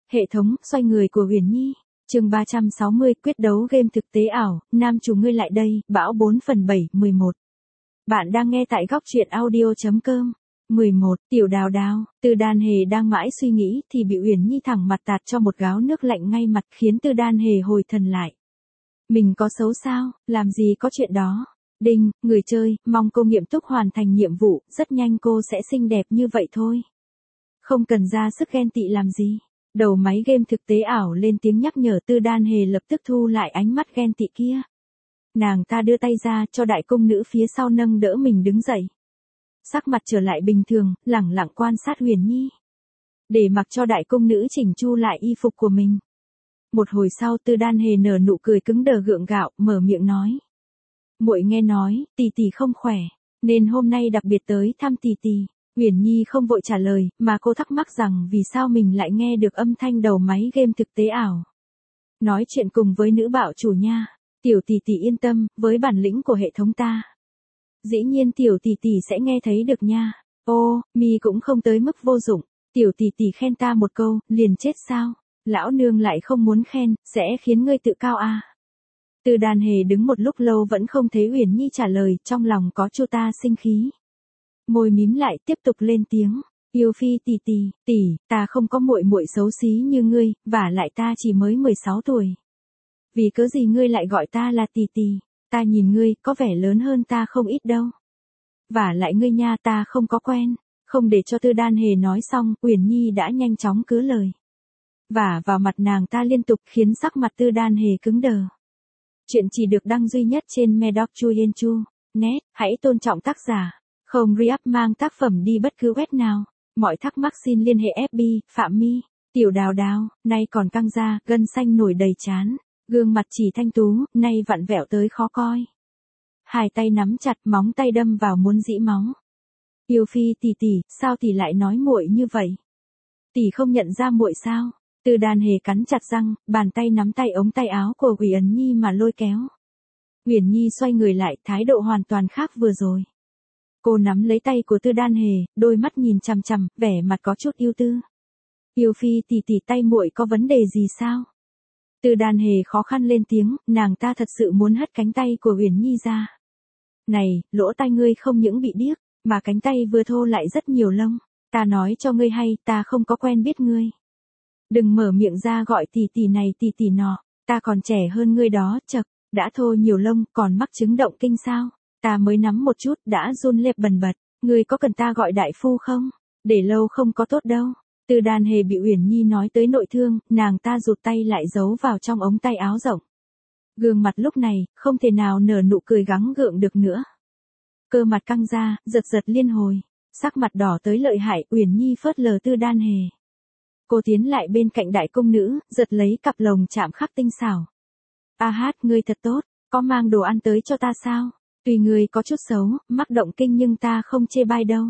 Hệ thống xoay người của Huyền Nhi. Chương 360 quyết đấu game thực tế ảo, nam chủ ngươi lại đây, bão 4 phần 7, 11. Bạn đang nghe tại góc truyện audio.com. 11. Tiểu Đào Đào, Tư Đan Hề đang mãi suy nghĩ thì bị Huyền Nhi thẳng mặt tạt cho một gáo nước lạnh ngay mặt khiến Tư Đan Hề hồi thần lại. Mình có xấu sao, làm gì có chuyện đó. Đinh, người chơi, mong cô nghiêm túc hoàn thành nhiệm vụ, rất nhanh cô sẽ xinh đẹp như vậy thôi. Không cần ra sức ghen tị làm gì. Đầu máy game thực tế ảo lên tiếng nhắc nhở. Tư Đan Hề lập tức thu lại ánh mắt ghen tị kia. Nàng ta đưa tay ra cho đại cung nữ phía sau nâng đỡ mình đứng dậy. Sắc mặt trở lại bình thường, lẳng lặng quan sát Huyền Nhi. Để mặc cho đại cung nữ chỉnh chu lại y phục của mình. Một hồi sau Tư Đan Hề nở nụ cười cứng đờ gượng gạo, mở miệng nói. Muội nghe nói, tỷ tỷ không khỏe, nên hôm nay đặc biệt tới thăm tỷ tỷ. Huyền Nhi không vội trả lời, mà cô thắc mắc rằng vì sao mình lại nghe được âm thanh đầu máy game thực tế ảo. Nói chuyện cùng với nữ bạo chủ nha. Tiểu tỷ tỷ yên tâm, với bản lĩnh của hệ thống ta. Dĩ nhiên tiểu tỷ tỷ sẽ nghe thấy được nha. Ô, mi cũng không tới mức vô dụng. Tiểu tỷ tỷ khen ta một câu, liền chết sao? Lão nương lại không muốn khen, sẽ khiến ngươi tự cao à. Tư Đan Hề đứng một lúc lâu vẫn không thấy Huyền Nhi trả lời, trong lòng có chu ta sinh khí. Môi mím lại tiếp tục lên tiếng. Yêu phi tỷ, ta không có muội muội xấu xí như ngươi, vả lại ta chỉ mới 16 tuổi. Vì cớ gì ngươi lại gọi ta là tỷ, ta nhìn ngươi có vẻ lớn hơn ta không ít đâu. Vả lại ngươi nha, ta không có quen. Không để cho Tư Đan Hề nói xong, Huyền Nhi đã nhanh chóng cứa lời. Vả vào mặt nàng ta liên tục khiến sắc mặt Tư Đan Hề cứng đờ. Chuyện chỉ được đăng duy nhất trên Medoc.net, hãy tôn trọng tác giả. Không re-up mang tác phẩm đi bất cứ web nào. Mọi thắc mắc xin liên hệ FB, Phạm My. Tiểu Đào Đào, nay còn căng da, gân xanh nổi đầy trán. Gương mặt chỉ thanh tú, nay vặn vẹo tới khó coi. Hai tay nắm chặt, móng tay đâm vào muốn rĩ máu. Yêu phi tỷ, sao tỷ lại nói muội như vậy? Tỷ không nhận ra muội sao? Tư Đan Hề cắn chặt răng, bàn tay nắm tay ống tay áo của Huyền Nhi mà lôi kéo. Huyền Nhi xoay người lại, thái độ hoàn toàn khác vừa rồi. Cô nắm lấy tay của Tư Đan Hề, đôi mắt nhìn chằm chằm, vẻ mặt có chút ưu tư. Yêu phi tỷ tay muội có vấn đề gì sao? Tư Đan Hề khó khăn lên tiếng, nàng ta thật sự muốn hất cánh tay của Huyền Nhi ra. Này, lỗ tai ngươi không những bị điếc, mà cánh tay vừa thô lại rất nhiều lông. Ta nói cho ngươi hay, ta không có quen biết ngươi. Đừng mở miệng ra gọi tỷ này tỷ nọ, ta còn trẻ hơn ngươi đó, chậc, đã thô nhiều lông, còn mắc chứng động kinh sao? Ta mới nắm một chút, đã run lệp bần bật, ngươi có cần ta gọi đại phu không? Để lâu không có tốt đâu. Tư Đan Hề bị Huyền Nhi nói tới nội thương, nàng ta rụt tay lại giấu vào trong ống tay áo rộng. Gương mặt lúc này, không thể nào nở nụ cười gắng gượng được nữa. Cơ mặt căng ra, giật liên hồi, sắc mặt đỏ tới lợi hại. Huyền Nhi phớt lờ Tư Đan Hề. Cô tiến lại bên cạnh đại công nữ, giật lấy cặp lồng chạm khắc tinh xảo. A hát, ngươi thật tốt, có mang đồ ăn tới cho ta sao? Tuy ngươi có chút xấu, mắc động kinh nhưng ta không chê bai đâu.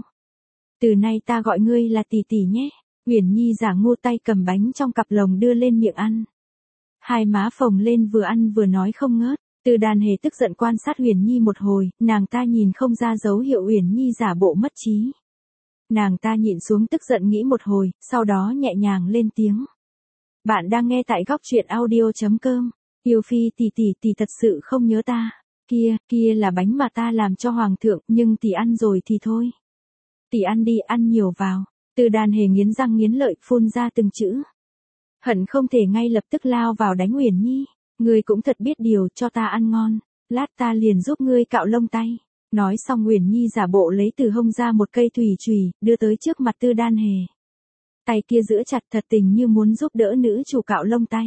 Từ nay ta gọi ngươi là tỷ nhé. Huyền Nhi giả ngu tay cầm bánh trong cặp lồng đưa lên miệng ăn. Hai má phồng lên vừa ăn vừa nói không ngớt. Tư Đan Hề tức giận quan sát Huyền Nhi một hồi, nàng ta nhìn không ra dấu hiệu Huyền Nhi giả bộ mất trí. Nàng ta nhịn xuống tức giận nghĩ một hồi, sau đó nhẹ nhàng lên tiếng. Bạn đang nghe tại góc truyện audio.com. Yêu phi tỷ thật sự không nhớ ta. Kia là bánh mà ta làm cho hoàng thượng, nhưng tỷ ăn rồi thì thôi. Tỷ ăn đi, ăn nhiều vào. Tư Đan Hề nghiến răng nghiến lợi, phun ra từng chữ. Hận không thể ngay lập tức lao vào đánh Huyền Nhi. Ngươi cũng thật biết điều, cho ta ăn ngon. Lát ta liền giúp ngươi cạo lông tay. Nói xong Huyền Nhi giả bộ lấy từ hông ra một cây thùy chùy, đưa tới trước mặt Tư Đan Hề. Tay kia giữ chặt thật tình như muốn giúp đỡ nữ chủ cạo lông tay.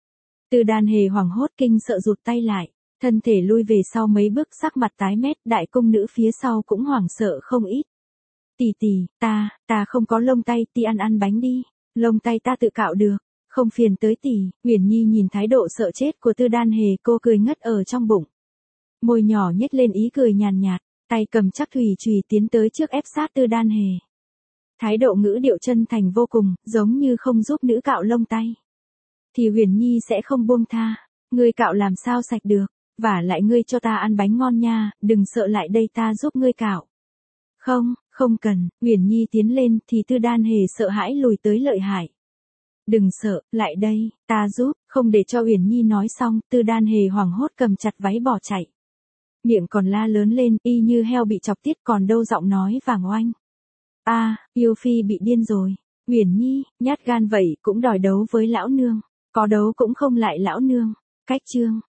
Tư Đan Hề hoảng hốt kinh sợ rụt tay lại, thân thể lui về sau mấy bước, sắc mặt tái mét. Đại công nữ phía sau cũng hoảng sợ không ít. Tỷ, ta không có lông tay, tỷ ăn bánh đi, lông tay ta tự cạo được, không phiền tới tỷ. Huyền Nhi nhìn thái độ sợ chết của Tư Đan Hề, cô cười ngất ở trong bụng. Môi nhỏ nhếch lên ý cười nhàn nhạt, tay cầm chắc thùy chùy tiến tới trước ép sát Tư Đan Hề. Thái độ ngữ điệu chân thành vô cùng, giống như không giúp nữ cạo lông tay thì Huyền Nhi sẽ không buông tha. Ngươi cạo làm sao sạch được, vả lại ngươi cho ta ăn bánh ngon nha, đừng sợ, lại đây ta giúp ngươi cạo. Không cần. Huyền Nhi tiến lên thì Tư Đan Hề sợ hãi lùi tới lợi hại. Đừng sợ, lại đây, ta giúp, không để cho Uyển Nhi nói xong, Tư Đan Hề hoảng hốt cầm chặt váy bỏ chạy. Miệng còn la lớn lên, y như heo bị chọc tiết còn đâu giọng nói vàng oanh. Yêu Phi bị điên rồi. Uyển Nhi, nhát gan vậy cũng đòi đấu với lão nương. Có đấu cũng không lại lão nương. Cách chương.